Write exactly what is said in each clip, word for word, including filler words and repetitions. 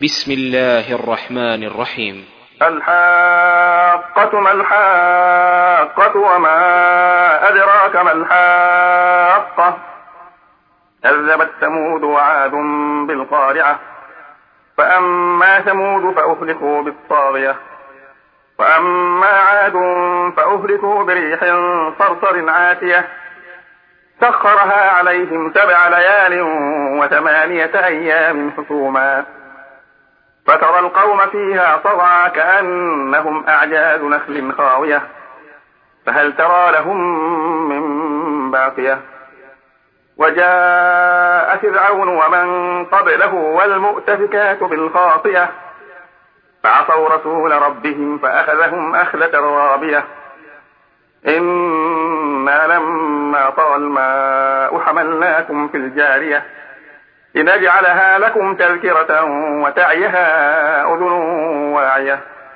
بسم الله الرحمن الرحيم. الحاقة ما الحاقة وما أدراك ما الحاقة كذبت ثمود وعاد بالقارعة فأما ثمود فأهلكوا بالطاغية وأما عاد فأهلكوا بريح صرصر عاتية سخرها عليهم سبع ليال وثمانية أيام حسوما فترى القوم فيها صرعى كأنهم أعجاز نخل خاوية فهل ترى لهم من باقية وجاء فرعون ومن قبله والمؤتفكات بالخاطية فعصوا رسول ربهم فأخذهم أخذة رابية إنا لما طغى الماء حملناكم في الجارية لنجعلها لكم تذكرة وتعيها أذن واعية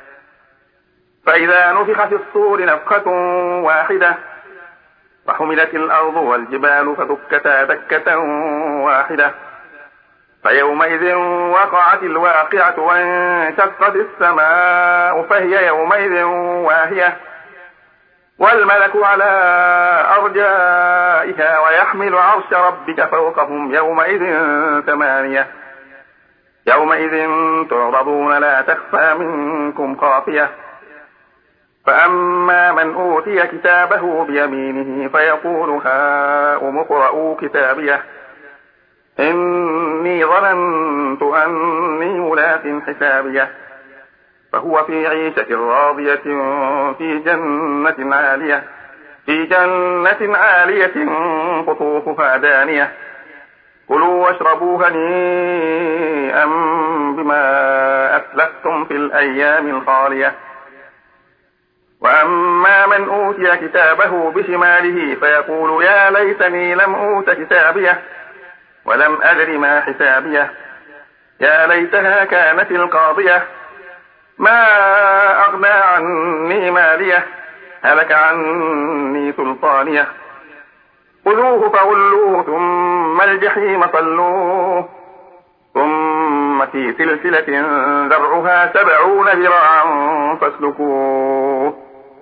فإذا نفخ في الصور نفخة واحدة وحملت الأرض والجبال فدكتا دكة واحدة فيومئذ وقعت الواقعة وانشقت السماء فهي يومئذ واهية والملك على أرجائها ويحمل عرش ربك فوقهم يومئذ ثمانية يومئذ تعرضون لا تخفى منكم خافية فأما من أوتي كتابه بيمينه فيقول هاؤم اقرءوا كتابيه إني ظننت أني ملاق حسابيه فهو في عيشة راضية في جنة عالية في جنة عالية قطوفها دانية كلوا واشربوا هنيئا بما أسلفتم في الأيام الخالية وأما من أوتي كتابه بشماله فيقول يا ليتني لم أوت كتابيه ولم أدر ما حسابيه يا ليتها كانت القاضية ما أغنى عني ماليه هلك عني سلطانيه خذوه فغلوه ثم الجحيم صلوه ثم في سلسلة ذرعها سبعون ذراعا فاسلكوه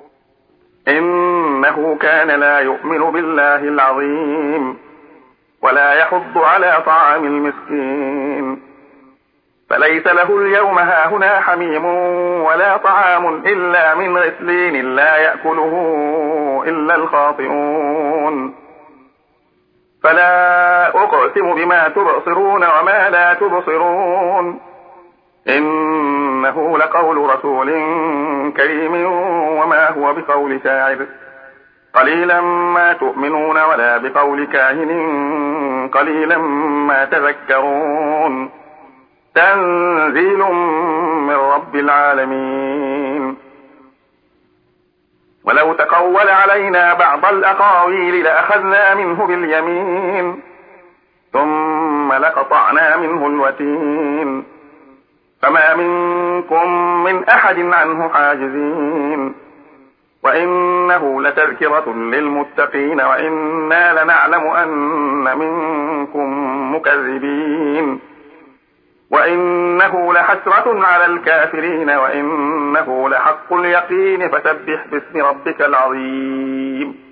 إنه كان لا يؤمن بالله العظيم ولا يحض على طعام المسكين فليس له اليوم هاهنا حميم ولا طعام إلا من غسلين لا يأكله إلا الخاطئون فلا أقسم بما تبصرون وما لا تبصرون إنه لقول رسول كريم وما هو بقول شاعر قليلا ما تؤمنون ولا بقول كاهن قليلا ما تذكرون تنزيل من رب العالمين ولو تقول علينا بعض الأقاويل لأخذنا منه باليمين ثم لقطعنا منه الوتين فما منكم من أحد عنه حاجزين وإنه لتذكرة للمتقين وإنا لنعلم أن منكم مكذبين وإنه لحسرة على الكافرين وإنه لحق اليقين فسبح باسم ربك العظيم